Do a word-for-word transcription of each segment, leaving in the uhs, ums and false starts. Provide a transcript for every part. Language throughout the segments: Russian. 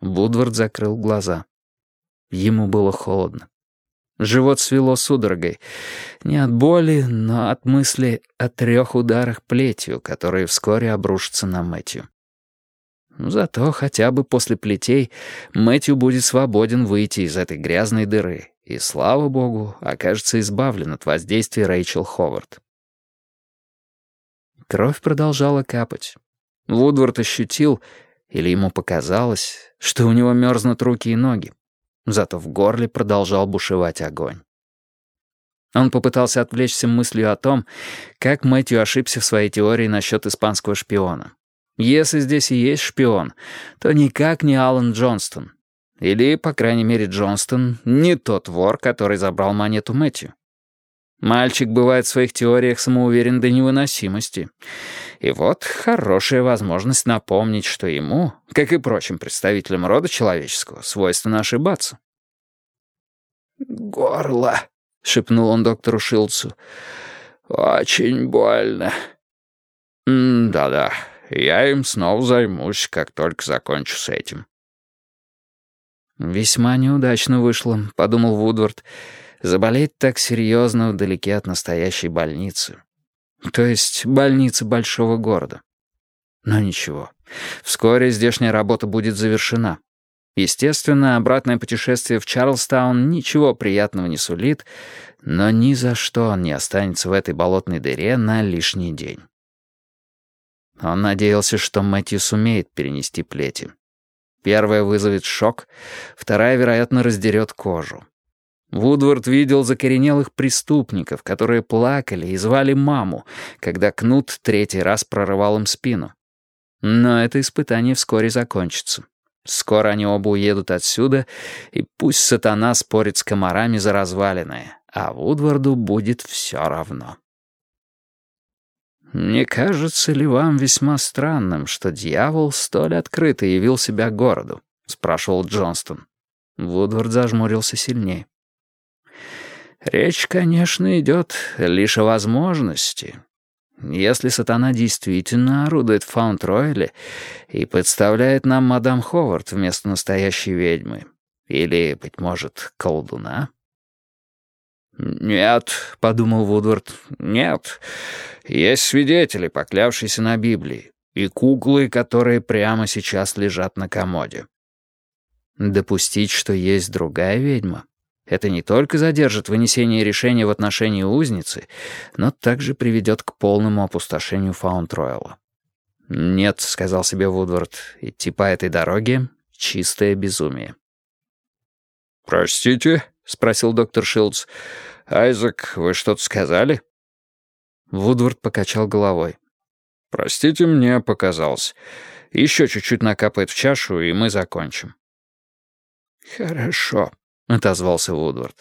Вудвард закрыл глаза. Ему было холодно. Живот свело судорогой. Не от боли, но от мысли о трех ударах плетью, которые вскоре обрушатся на Мэтью. Зато хотя бы после плетей Мэтью будет свободен выйти из этой грязной дыры и, слава богу, окажется избавлен от воздействия Рэйчел Ховард. Кровь продолжала капать. Вудвард ощутил, или ему показалось, что у него мерзнут руки и ноги. Зато в горле продолжал бушевать огонь. Он попытался отвлечься мыслью о том, как Мэтью ошибся в своей теории насчет испанского шпиона. Если здесь и есть шпион, то никак не Алан Джонстон. Или, по крайней мере, Джонстон не тот вор, который забрал монету Мэтью. Мальчик бывает в своих теориях самоуверен до невыносимости. И вот хорошая возможность напомнить, что ему, как и прочим представителям рода человеческого, свойственно ошибаться. «Горло», — шепнул он доктору Шилдсу. «Очень больно». «Да-да, я им снова займусь, как только закончу с этим». «Весьма неудачно вышло», — подумал Вудвард. «Заболеть так серьезно вдалеке от настоящей больницы. То есть больницы большого города. Но ничего. Вскоре здешняя работа будет завершена. Естественно, обратное путешествие в Чарльстаун ничего приятного не сулит, но ни за что он не останется в этой болотной дыре на лишний день». Он надеялся, что Мэтью сумеет перенести плети. Первая вызовет шок, вторая, вероятно, раздерет кожу. Вудвард видел закоренелых преступников, которые плакали и звали маму, когда кнут третий раз прорывал им спину. Но это испытание вскоре закончится. Скоро они оба уедут отсюда, и пусть сатана спорит с комарами за развалиное, а Вудварду будет все равно. «Не кажется ли вам весьма странным, что дьявол столь открыто явил себя городу?» — спрашивал Джонстон. Вудвард зажмурился сильнее. «Речь, конечно, идет лишь о возможности. Если сатана действительно орудует в Фаунд-Ройле и подставляет нам мадам Ховард вместо настоящей ведьмы, или, быть может, колдуна...» «Нет», — подумал Вудвард, — «нет. Есть свидетели, поклявшиеся на Библии, и куклы, которые прямо сейчас лежат на комоде». Допустить, что есть другая ведьма, это не только задержит вынесение решения в отношении узницы, но также приведет к полному опустошению Фаунд-Ройла. «Нет», — сказал себе Вудвард, — «идти по этой дороге — чистое безумие». «Простите?» — спросил доктор Шилдс. «Айзек, вы что-то сказали?» Вудвард покачал головой. «Простите, мне показалось. Еще чуть-чуть накапает в чашу, и мы закончим». «Хорошо», — отозвался Вудвард.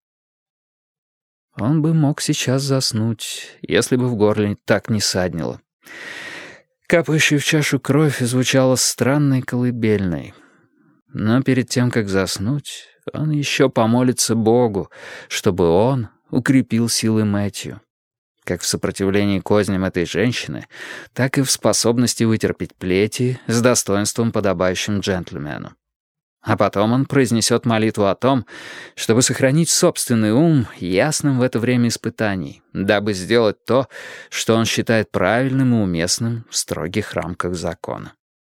Он бы мог сейчас заснуть, если бы в горле так не саднило. Капающая в чашу кровь звучала странной колыбельной. Но перед тем, как заснуть, он еще помолится Богу, чтобы он укрепил силы Мэтью. Как в сопротивлении козням этой женщины, так и в способности вытерпеть плети с достоинством, подобающим джентльмену. А потом он произнесет молитву о том, чтобы сохранить собственный ум ясным в это время испытаний, дабы сделать то, что он считает правильным и уместным в строгих рамках закона.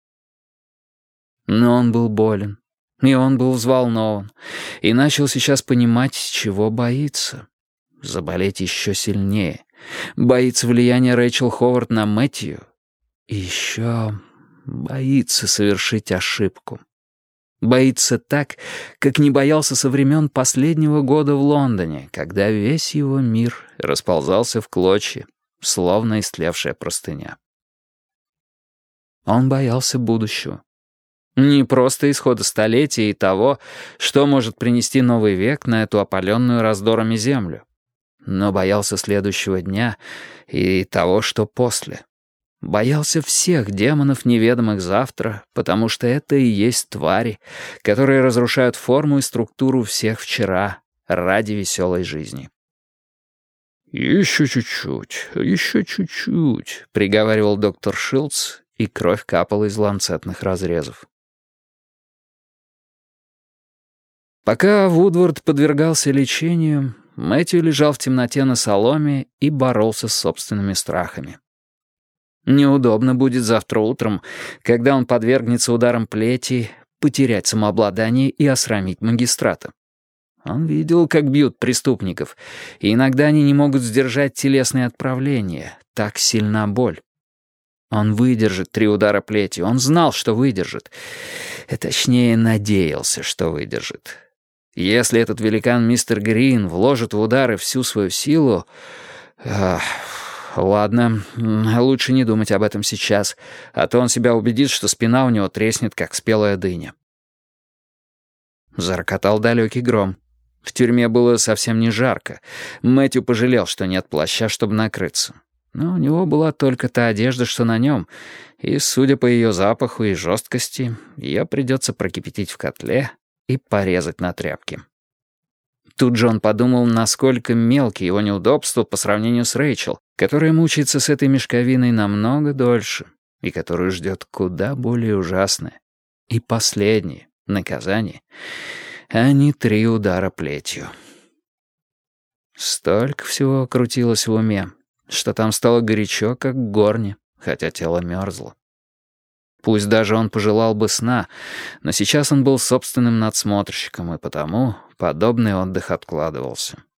Но он был болен, и он был взволнован, и начал сейчас понимать, чего боится. Заболеть еще сильнее. Боится влияния Рэйчел Ховард на Мэтью. И еще боится совершить ошибку. Боится так, как не боялся со времен последнего года в Лондоне, когда весь его мир расползался в клочья, словно истлевшая простыня. Он боялся будущего. Не просто исхода столетия и того, что может принести новый век на эту опаленную раздорами землю, но боялся следующего дня и того, что после. Боялся всех демонов, неведомых завтра, потому что это и есть твари, которые разрушают форму и структуру всех вчера ради веселой жизни. «Еще чуть-чуть, еще чуть-чуть», — приговаривал доктор Шилдс, и кровь капала из ланцетных разрезов. Пока Вудвард подвергался лечению, Мэтью лежал в темноте на соломе и боролся с собственными страхами. Неудобно будет завтра утром, когда он подвергнется ударам плети, потерять самообладание и осрамить магистрата. Он видел, как бьют преступников, и иногда они не могут сдержать телесные отправления, так сильна боль. Он выдержит три удара плетью, он знал, что выдержит. И, точнее, надеялся, что выдержит. Если этот великан мистер Грин вложит в удары всю свою силу... Ах, ладно, лучше не думать об этом сейчас, а то он себя убедит, что спина у него треснет, как спелая дыня. Зарокотал далекий гром. В тюрьме было совсем не жарко. Мэтью пожалел, что нет плаща, чтобы накрыться. Но у него была только та одежда, что на нем, и, судя по ее запаху и жесткости, ее придется прокипятить в котле и порезать на тряпке. Тут же он подумал, насколько мелкие его неудобства по сравнению с Рэйчел, которая мучается с этой мешковиной намного дольше и которую ждет куда более ужасное и последнее наказание, а не три удара плетью. Столько всего крутилось в уме, что там стало горячо, как в горне, хотя тело мерзло. Пусть даже он пожелал бы сна, но сейчас он был собственным надсмотрщиком, и потому подобный отдых откладывался.